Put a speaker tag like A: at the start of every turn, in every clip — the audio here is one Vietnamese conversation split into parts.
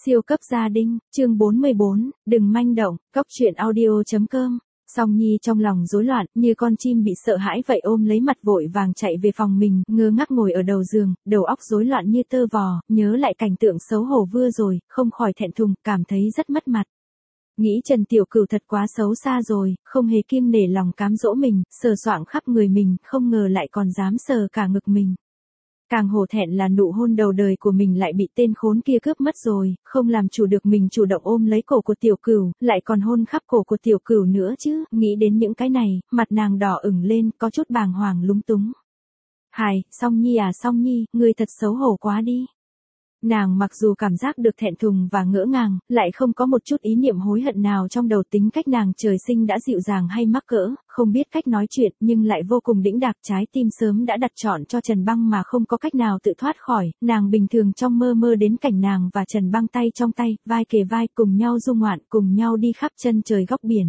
A: Siêu cấp gia đình, chương 44, đừng manh động, cóc truyện audio.com. Song Nhi trong lòng rối loạn, như con chim bị sợ hãi vậy ôm lấy mặt vội vàng chạy về phòng mình, ngơ ngác ngồi ở đầu giường, đầu óc rối loạn như tơ vò, nhớ lại cảnh tượng xấu hổ vừa rồi, không khỏi thẹn thùng, cảm thấy rất mất mặt. Nghĩ Trần Tiểu Cửu thật quá xấu xa rồi, không hề kiêng nể lòng cám dỗ mình, sờ soạng khắp người mình, không ngờ lại còn dám sờ cả ngực mình. Càng hổ thẹn là nụ hôn đầu đời của mình lại bị tên khốn kia cướp mất rồi, không làm chủ được mình chủ động ôm lấy cổ của Tiểu Cửu, lại còn hôn khắp cổ của Tiểu Cửu nữa chứ, nghĩ đến những cái này, mặt nàng đỏ ửng lên, có chút bàng hoàng lúng túng. Hài, Song Nhi à Song Nhi, ngươi thật xấu hổ quá đi. Nàng mặc dù cảm giác được thẹn thùng và ngỡ ngàng, lại không có một chút ý niệm hối hận nào trong đầu, tính cách nàng trời sinh đã dịu dàng hay mắc cỡ, không biết cách nói chuyện nhưng lại vô cùng đĩnh đạc, trái tim sớm đã đặt chọn cho Trần Băng mà không có cách nào tự thoát khỏi, nàng bình thường trong mơ mơ đến cảnh nàng và Trần Băng tay trong tay, vai kề vai cùng nhau du ngoạn, cùng nhau đi khắp chân trời góc biển.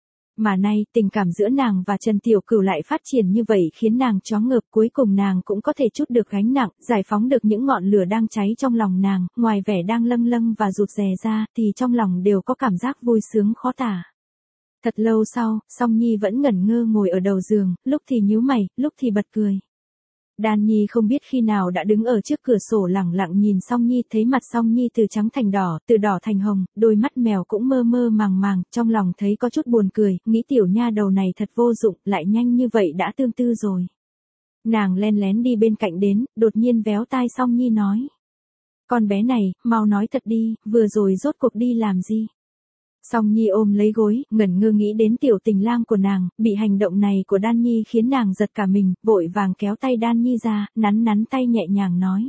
A: Mà nay, tình cảm giữa nàng và Trần Tiểu Cửu lại phát triển như vậy khiến nàng choáng ngợp, cuối cùng nàng cũng có thể trút được gánh nặng, giải phóng được những ngọn lửa đang cháy trong lòng nàng, ngoài vẻ đang lâng lâng và rụt rè ra, thì trong lòng đều có cảm giác vui sướng khó tả. Thật lâu sau, Song Nhi vẫn ngẩn ngơ ngồi ở đầu giường, lúc thì nhíu mày, lúc thì bật cười. Đan Nhi không biết khi nào đã đứng ở trước cửa sổ lẳng lặng nhìn Song Nhi, thấy mặt Song Nhi từ trắng thành đỏ, từ đỏ thành hồng, đôi mắt mèo cũng mơ mơ màng màng, trong lòng thấy có chút buồn cười, nghĩ tiểu nha đầu này thật vô dụng, lại nhanh như vậy đã tương tư rồi. Nàng len lén đi bên cạnh đến, đột nhiên véo tai Song Nhi nói. Con bé này, mau nói thật đi, vừa rồi rốt cuộc đi làm gì? Song Nhi ôm lấy gối, ngẩn ngơ nghĩ đến tiểu tình lang của nàng, bị hành động này của Đan Nhi khiến nàng giật cả mình, vội vàng kéo tay Đan Nhi ra, nắn nắn tay nhẹ nhàng nói.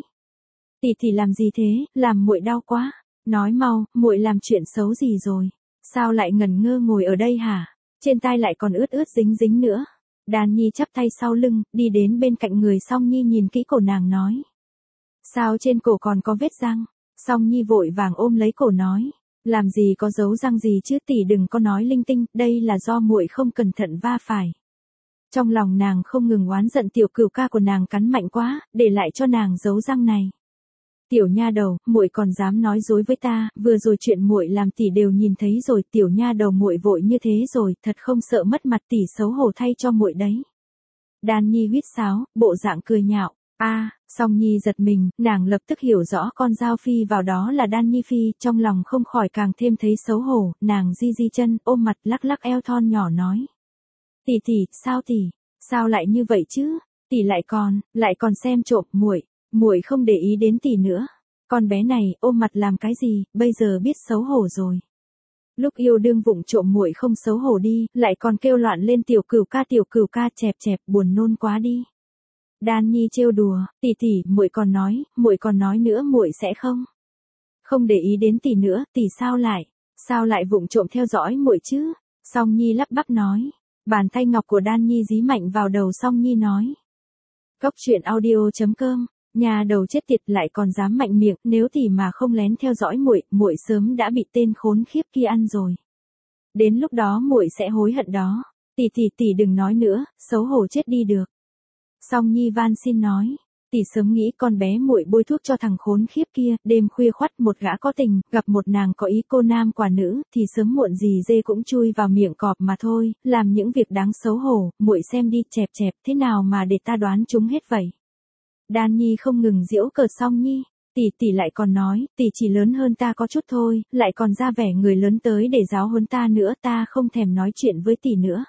A: Tỷ làm gì thế, làm muội đau quá, nói mau, muội làm chuyện xấu gì rồi, sao lại ngẩn ngơ ngồi ở đây hả, trên tai lại còn ướt ướt dính dính nữa. Đan Nhi chắp tay sau lưng, đi đến bên cạnh người Song Nhi nhìn kỹ cổ nàng nói. Sao trên cổ còn có vết răng? Song Nhi vội vàng ôm lấy cổ nói. Làm gì có dấu răng gì chứ, tỷ đừng có nói linh tinh, đây là do muội không cẩn thận va phải. Trong lòng nàng không ngừng oán giận Tiểu Cửu ca của nàng cắn mạnh quá, để lại cho nàng dấu răng này. Tiểu nha đầu, muội còn dám nói dối với ta, vừa rồi chuyện muội làm tỷ đều nhìn thấy rồi, tiểu nha đầu muội vội như thế rồi, thật không sợ mất mặt tỷ, xấu hổ thay cho muội đấy. Đan Nhi huýt sáo, bộ dạng cười nhạo. Song Nhi giật mình, nàng lập tức hiểu rõ con dao phi vào đó là Đan Nhi phi, trong lòng không khỏi càng thêm thấy xấu hổ, nàng di di chân, ôm mặt lắc lắc eo thon nhỏ nói. Tỷ, sao lại như vậy chứ, tỷ lại còn xem trộm muội không để ý đến tỷ nữa. Con bé này, ôm mặt làm cái gì, bây giờ biết xấu hổ rồi. Lúc yêu đương vụng trộm muội không xấu hổ đi, lại còn kêu loạn lên Tiểu Cửu ca chẹp, buồn nôn quá đi. Đan Nhi trêu đùa, tỷ, muội còn nói nữa muội sẽ không để ý đến tỷ nữa, tỷ sao lại vụng trộm theo dõi muội chứ? Song Nhi lắp bắp nói, bàn tay ngọc của Đan Nhi dí mạnh vào đầu Song Nhi nói. Cóc truyện audio.com, nhà đầu chết tiệt lại còn dám mạnh miệng, nếu tỷ mà không lén theo dõi muội sớm đã bị tên khốn khiếp kia ăn rồi. Đến lúc đó muội sẽ hối hận đó. Tỷ đừng nói nữa, xấu hổ chết đi được. Song Nhi van xin nói, tỷ sớm nghĩ con bé muội bôi thuốc cho thằng khốn khiếp kia, đêm khuya khoắt một gã có tình, gặp một nàng có ý cô nam quả nữ, thì sớm muộn gì dê cũng chui vào miệng cọp mà thôi, làm những việc đáng xấu hổ, muội xem đi, chẹp, thế nào mà để ta đoán chúng hết vậy. Đan Nhi không ngừng giễu cợt Song Nhi, tỷ lại còn nói, tỷ chỉ lớn hơn ta có chút thôi, lại còn ra vẻ người lớn tới để giáo huấn ta nữa, ta không thèm nói chuyện với tỷ nữa.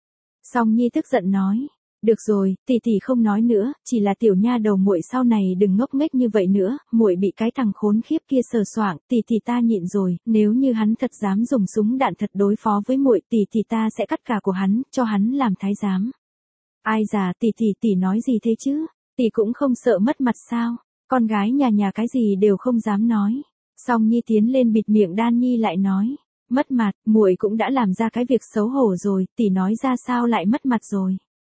A: Song Nhi tức giận nói. Được rồi, tỷ không nói nữa, chỉ là tiểu nha đầu muội sau này đừng ngốc nghếch như vậy nữa, muội bị cái thằng khốn khiếp kia sờ soạng, tỷ ta nhịn rồi, nếu như hắn thật dám dùng súng đạn thật đối phó với muội, tỷ ta sẽ cắt cả của hắn, cho hắn làm thái giám. Ai già, tỷ nói gì thế chứ? Tỷ cũng không sợ mất mặt sao? Con gái nhà cái gì đều không dám nói. Song Nhi tiến lên bịt miệng Đan Nhi lại nói, mất mặt, muội cũng đã làm ra cái việc xấu hổ rồi, tỷ nói ra sao lại mất mặt rồi?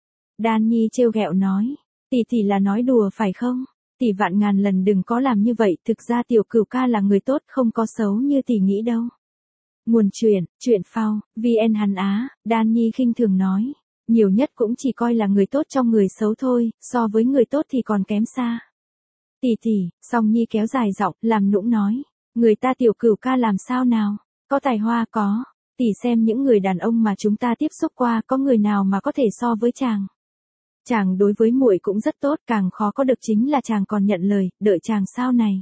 A: Đan Nhi trêu ghẹo nói, tỷ là nói đùa phải không? Tỷ vạn ngàn lần đừng có làm như vậy, thực ra Tiểu Cửu ca là người tốt, không có xấu như tỷ nghĩ đâu. Nguồn truyện phao, VN hắn Á, Đan Nhi khinh thường nói, nhiều nhất cũng chỉ coi là người tốt trong người xấu thôi, so với người tốt thì còn kém xa. Tỷ, Song Nhi kéo dài giọng, làm nũng nói, Người ta Tiểu Cửu ca làm sao nào? Có tài hoa có. Tỷ xem những người đàn ông mà chúng ta tiếp xúc qua có người nào mà có thể so với chàng. Chàng đối với muội cũng rất tốt, càng khó có được chính là chàng còn nhận lời, đợi chàng sau này.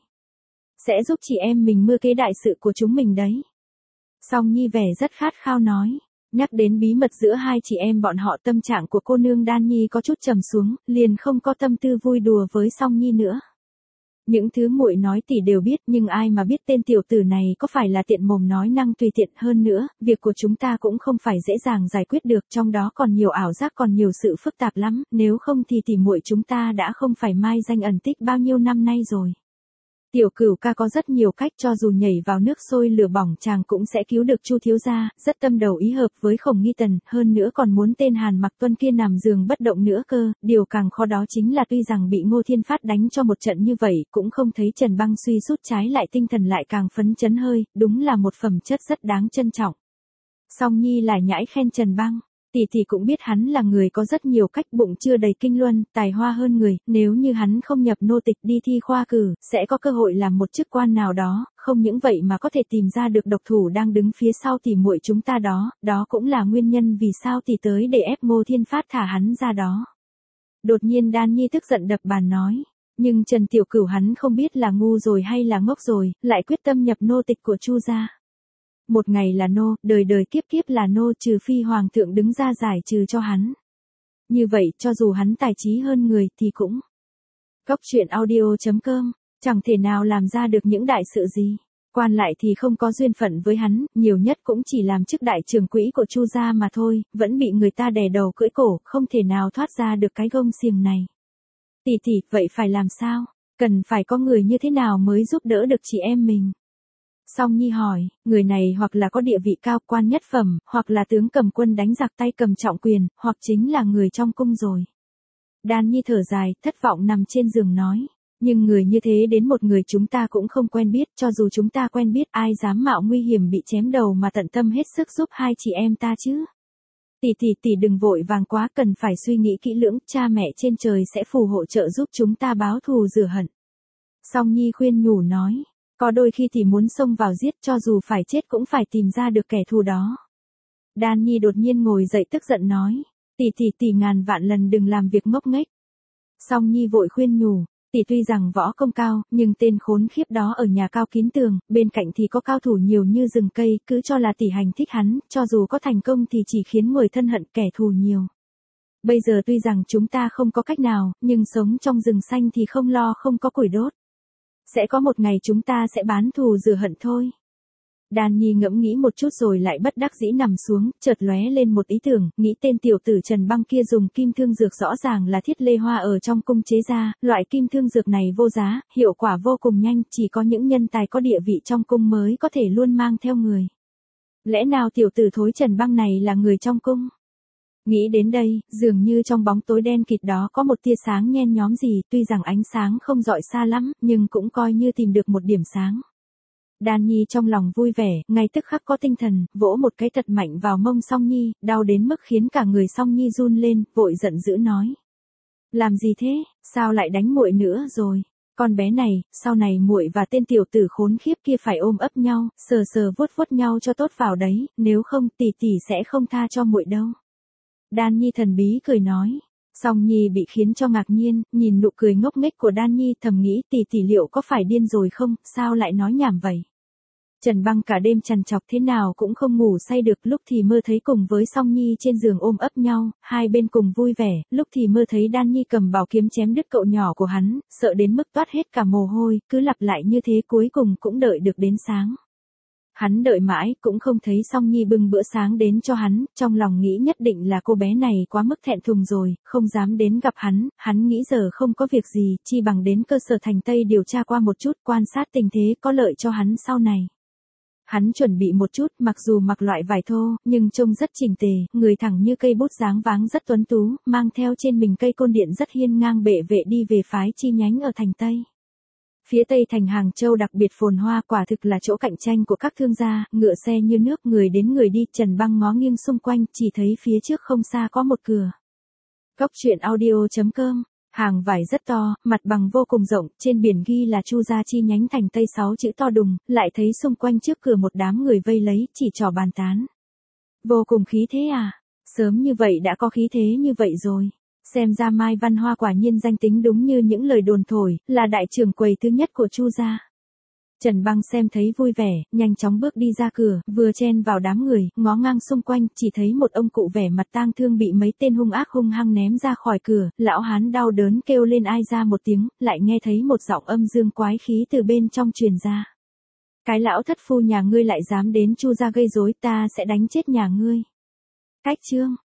A: Sẽ giúp chị em mình mưu kế đại sự của chúng mình đấy. Song Nhi vẻ rất khát khao nói. Nhắc đến bí mật giữa hai chị em bọn họ, tâm trạng của cô nương Đan Nhi có chút trầm xuống, liền không có tâm tư vui đùa với Song Nhi nữa. Những thứ muội nói tỷ đều biết, nhưng ai mà biết tên tiểu tử này có phải là tiện mồm nói năng tùy tiện. Hơn nữa, việc của chúng ta cũng không phải dễ dàng giải quyết được, trong đó còn nhiều ảo giác, còn nhiều sự phức tạp lắm, nếu không thì tỷ muội chúng ta đã không phải mai danh ẩn tích bao nhiêu năm nay rồi. Tiểu Cửu ca có rất nhiều cách, cho dù nhảy vào nước sôi lửa bỏng chàng cũng sẽ cứu được Chu thiếu gia, rất tâm đầu ý hợp với Khổng Nghi Tần, hơn nữa còn muốn tên Hàn Mặc Tuân kia nằm giường bất động nữa cơ. Điều càng khó đó chính là tuy rằng bị Ngô Thiên Phát đánh cho một trận như vậy, cũng không thấy Trần Băng suy sút, trái lại tinh thần lại càng phấn chấn hơi, đúng là một phẩm chất rất đáng trân trọng. Song Nhi lại nhãi khen Trần Băng. Tỷ tỷ cũng biết hắn là người có rất nhiều cách, bụng chưa đầy kinh luân, tài hoa hơn người, nếu như hắn không nhập nô tịch đi thi khoa cử, sẽ có cơ hội làm một chức quan nào đó, không những vậy mà có thể tìm ra được độc thủ đang đứng phía sau tỷ muội chúng ta đó, đó cũng là nguyên nhân vì sao tỷ tới để ép Ngô Thiên Phát thả hắn ra đó. Đột nhiên Đan Nhi tức giận đập bàn nói, nhưng Trần Tiểu Cửu hắn không biết là ngu rồi hay là ngốc rồi, lại quyết tâm nhập nô tịch của Chu gia. Một ngày là nô, đời đời kiếp kiếp là nô, trừ phi hoàng thượng đứng ra giải trừ cho hắn. Như vậy, cho dù hắn tài trí hơn người thì cũng. Cốc truyện audio.com, chẳng thể nào làm ra được những đại sự gì. Quan lại thì không có duyên phận với hắn, nhiều nhất cũng chỉ làm chức đại trưởng quỹ của Chu gia mà thôi, vẫn bị người ta đè đầu cưỡi cổ, không thể nào thoát ra được cái gông xiềng này. Tỷ tỷ, vậy phải làm sao? Cần phải có người như thế nào mới giúp đỡ được chị em mình? Song Nhi hỏi, người này hoặc là có địa vị cao, quan nhất phẩm, hoặc là tướng cầm quân đánh giặc tay cầm trọng quyền, hoặc chính là người trong cung rồi. Đan Nhi thở dài, thất vọng nằm trên giường nói, nhưng người như thế đến một người chúng ta cũng không quen biết, cho dù chúng ta quen biết ai dám mạo nguy hiểm bị chém đầu mà tận tâm hết sức giúp hai chị em ta chứ. Tỷ đừng vội vàng quá, cần phải suy nghĩ kỹ lưỡng, cha mẹ trên trời sẽ phù hộ trợ giúp chúng ta báo thù rửa hận. Song Nhi khuyên nhủ nói. Có đôi khi tỷ muốn xông vào giết, cho dù phải chết cũng phải tìm ra được kẻ thù đó. Đan Nhi đột nhiên ngồi dậy tức giận nói. Tỷ ngàn vạn lần đừng làm việc ngốc nghếch. Song Nhi vội khuyên nhủ. Tỷ tuy rằng võ công cao, nhưng tên khốn khiếp đó ở nhà cao kín tường, bên cạnh thì có cao thủ nhiều như rừng cây, cứ cho là tỷ hành thích hắn, cho dù có thành công thì chỉ khiến người thân hận kẻ thù nhiều. Bây giờ tuy rằng chúng ta không có cách nào, nhưng sống trong rừng xanh thì không lo không có củi đốt. Sẽ có một ngày chúng ta sẽ bán thù rửa hận thôi. Đan Nhi ngẫm nghĩ một chút rồi lại bất đắc dĩ nằm xuống, chợt lóe lên một ý tưởng, nghĩ tên tiểu tử Trần Băng kia dùng kim thương dược rõ ràng là thiết lê hoa ở trong cung chế ra, loại kim thương dược này vô giá, hiệu quả vô cùng nhanh, chỉ có những nhân tài có địa vị trong cung mới có thể luôn mang theo người. Lẽ nào tiểu tử thối Trần Băng này là người trong cung? Nghĩ đến đây, dường như trong bóng tối đen kịt đó có một tia sáng nhen nhóm gì, tuy rằng ánh sáng không rọi xa lắm, nhưng cũng coi như tìm được một điểm sáng. Đan Nhi trong lòng vui vẻ, ngay tức khắc có tinh thần, vỗ một cái thật mạnh vào mông Song Nhi, đau đến mức khiến cả người Song Nhi run lên, vội giận dữ nói. Làm gì thế, sao lại đánh muội nữa rồi? Con bé này, sau này muội và tên tiểu tử khốn khiếp kia phải ôm ấp nhau, sờ sờ vuốt vuốt nhau cho tốt vào đấy, nếu không tỷ sẽ không tha cho muội đâu. Đan Nhi thần bí cười nói. Song Nhi bị khiến cho ngạc nhiên, nhìn nụ cười ngốc nghếch của Đan Nhi thầm nghĩ tỷ liệu có phải điên rồi không, sao lại nói nhảm vậy. Trần Băng cả đêm trằn trọc thế nào cũng không ngủ say được, lúc thì mơ thấy cùng với Song Nhi trên giường ôm ấp nhau, hai bên cùng vui vẻ, lúc thì mơ thấy Đan Nhi cầm bảo kiếm chém đứt cậu nhỏ của hắn, sợ đến mức toát hết cả mồ hôi, cứ lặp lại như thế cuối cùng cũng đợi được đến sáng. Hắn đợi mãi, cũng không thấy Song Nhi bưng bữa sáng đến cho hắn, trong lòng nghĩ nhất định là cô bé này quá mức thẹn thùng rồi, không dám đến gặp hắn nghĩ giờ không có việc gì, chi bằng đến cơ sở thành Tây điều tra qua một chút, quan sát tình thế có lợi cho hắn sau này. Hắn chuẩn bị một chút, mặc dù mặc loại vải thô, nhưng trông rất chỉnh tề, người thẳng như cây bút dáng váng rất tuấn tú, mang theo trên mình cây côn điện rất hiên ngang bệ vệ đi về phái chi nhánh ở thành Tây. Phía Tây thành Hàng Châu đặc biệt phồn hoa, quả thực là chỗ cạnh tranh của các thương gia, ngựa xe như nước, người đến người đi, Trần Băng ngó nghiêng xung quanh, chỉ thấy phía trước không xa có một cửa. Cốc truyện audio.com Hàng vải rất to, mặt bằng vô cùng rộng, trên biển ghi là Chu gia chi nhánh thành Tây 6 chữ to đùng, lại thấy xung quanh trước cửa một đám người vây lấy, chỉ trò bàn tán. Vô cùng khí thế à? Sớm như vậy đã có khí thế như vậy rồi. Xem ra Mai Văn Hoa quả nhiên danh tính đúng như những lời đồn thổi, là đại trưởng quầy thứ nhất của Chu gia. Trần Băng xem thấy vui vẻ, nhanh chóng bước đi ra cửa, vừa chen vào đám người, ngó ngang xung quanh, chỉ thấy một ông cụ vẻ mặt tang thương bị mấy tên hung ác hung hăng ném ra khỏi cửa, lão hán đau đớn kêu lên ai ra một tiếng, lại nghe thấy một giọng âm dương quái khí từ bên trong truyền ra. Cái lão thất phu nhà ngươi lại dám đến Chu gia gây rối, ta sẽ đánh chết nhà ngươi. Cách chương